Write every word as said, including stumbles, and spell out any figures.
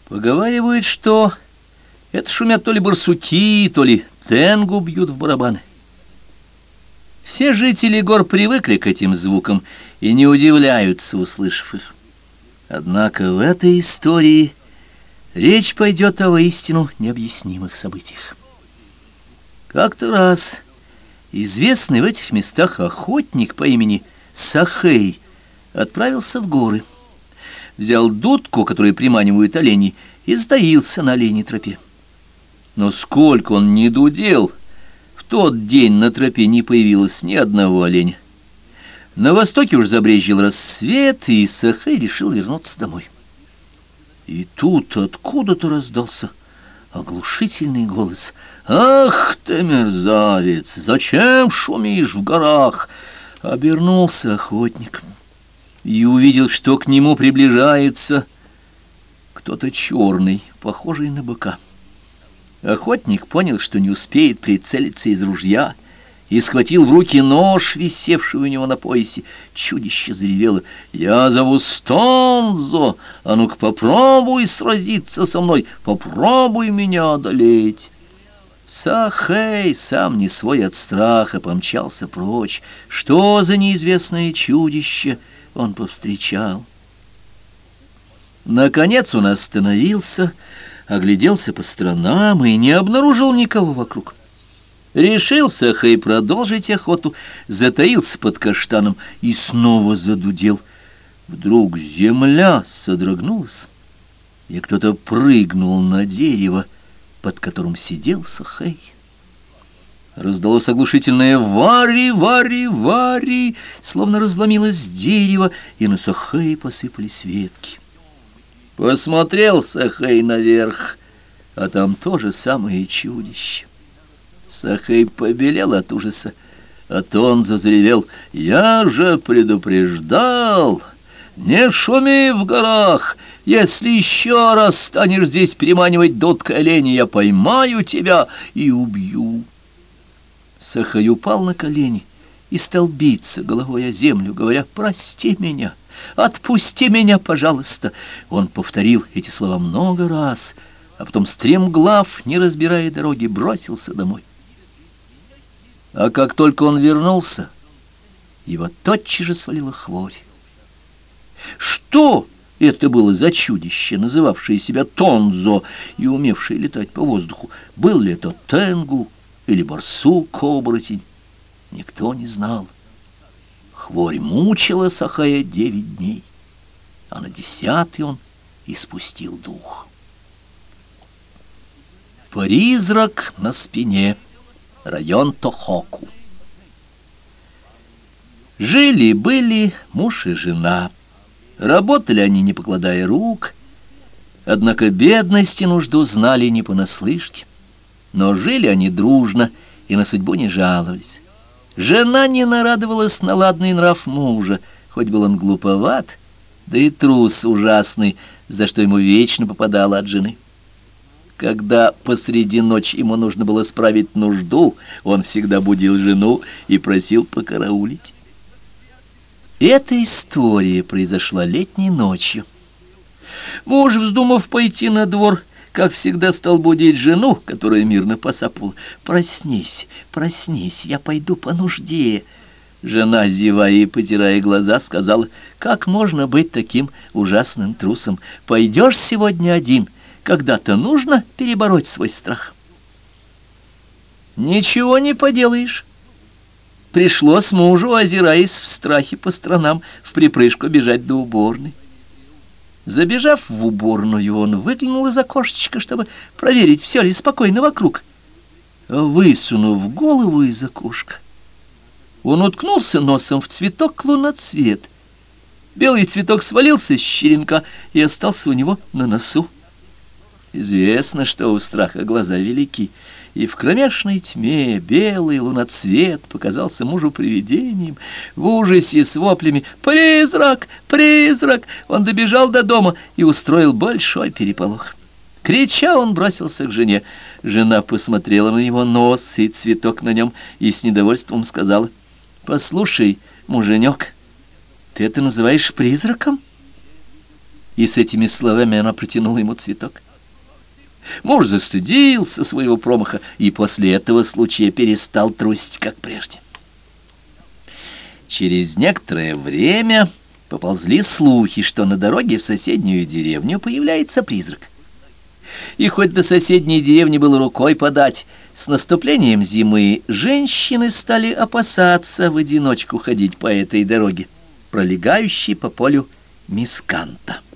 Поговаривают, что это шумят то ли барсуки, то ли тенгу бьют в барабаны. Все жители гор привыкли к этим звукам и не удивляются, услышав их. Однако в этой истории речь пойдет о воистину необъяснимых событиях. Как-то раз известный в этих местах охотник по имени Сахей отправился в горы, взял дудку, которой приманивают оленей, и затаился на оленей тропе. Но сколько он ни дудел, в тот день на тропе не появилось ни одного оленя. На востоке уж забрезжил рассвет, и Сахей решил вернуться домой. И тут откуда-то раздался оглушительный голос. «Ах ты, мерзавец! Зачем шумишь в горах?» Обернулся охотник и увидел, что к нему приближается кто-то черный, похожий на быка. Охотник понял, что не успеет прицелиться из ружья, и схватил в руки нож, висевший у него на поясе. Чудище заревело: «Я зову Тонзо, а ну-ка попробуй сразиться со мной, попробуй меня одолеть». Сахей, сам не свой от страха, помчался прочь. Что за неизвестное чудище он повстречал? Наконец он остановился, огляделся по сторонам и не обнаружил никого вокруг. Решил Сахей продолжить охоту, затаился под каштаном и снова задудел. Вдруг земля содрогнулась, и кто-то прыгнул на дерево, под которым сидел Сахей. Раздалось оглушительное «Вари, вари, вари!», словно разломилось дерево, и на Сахея посыпались ветки. Посмотрел Сахей наверх, а там то же самое чудище. Сахей побелел от ужаса, а Тонзо заревел: «Я же предупреждал! Не шуми в горах! Если еще раз станешь здесь приманивать дудкой оленя, я поймаю тебя и убью!» Сахей упал на колени и стал биться головой о землю, говоря: «Прости меня! Отпусти меня, пожалуйста!» Он повторил эти слова много раз, а потом стремглав, не разбирая дороги, бросился домой. А как только он вернулся, его тотчас же свалила хворь. Что это было за чудище, называвшее себя Тонзо и умевшее летать по воздуху? Был ли это тенгу или барсук-оборотень? Никто не знал. Хворь мучила Сахая девять дней, а на десятый он испустил дух. Призрак на спине. Район Тохоку. Жили-были муж и жена. Работали они, не покладая рук, однако бедность и нужду знали не понаслышке. Но жили они дружно и на судьбу не жаловались. Жена не нарадовалась на ладный нрав мужа, хоть был он глуповат, да и трус ужасный, за что ему вечно попадало от жены. Когда посреди ночи ему нужно было справить нужду, он всегда будил жену и просил покараулить. Эта история произошла летней ночью. Муж, вздумав пойти на двор, как всегда стал будить жену, которая мирно посапывала: «Проснись, проснись, я пойду по нужде». Жена, зевая и потирая глаза, сказала: «Как можно быть таким ужасным трусом? Пойдешь сегодня один? Когда-то нужно перебороть свой страх». Ничего не поделаешь. Пришлось мужу, озираясь в страхе по сторонам, в припрыжку бежать до уборной. Забежав в уборную, он выглянул из окошечка, чтобы проверить, все ли спокойно вокруг. Высунув голову из окошка, он уткнулся носом в цветок луноцвет. Белый цветок свалился с черенка и остался у него на носу. Известно, что у страха глаза велики, и в кромешной тьме белый луноцвет показался мужу привидением. В ужасе с воплями «Призрак! Призрак!» он добежал до дома и устроил большой переполох. Крича, он бросился к жене. Жена посмотрела на его нос и цветок на нем и с недовольством сказала: «Послушай, муженек, ты это называешь призраком?» И с этими словами она протянула ему цветок. Муж застыдился своего промаха и после этого случая перестал трусить, как прежде. Через некоторое время поползли слухи, что на дороге в соседнюю деревню появляется призрак. И хоть до соседней деревни было рукой подать, с наступлением зимы женщины стали опасаться в одиночку ходить по этой дороге, пролегающей по полю Мисканта.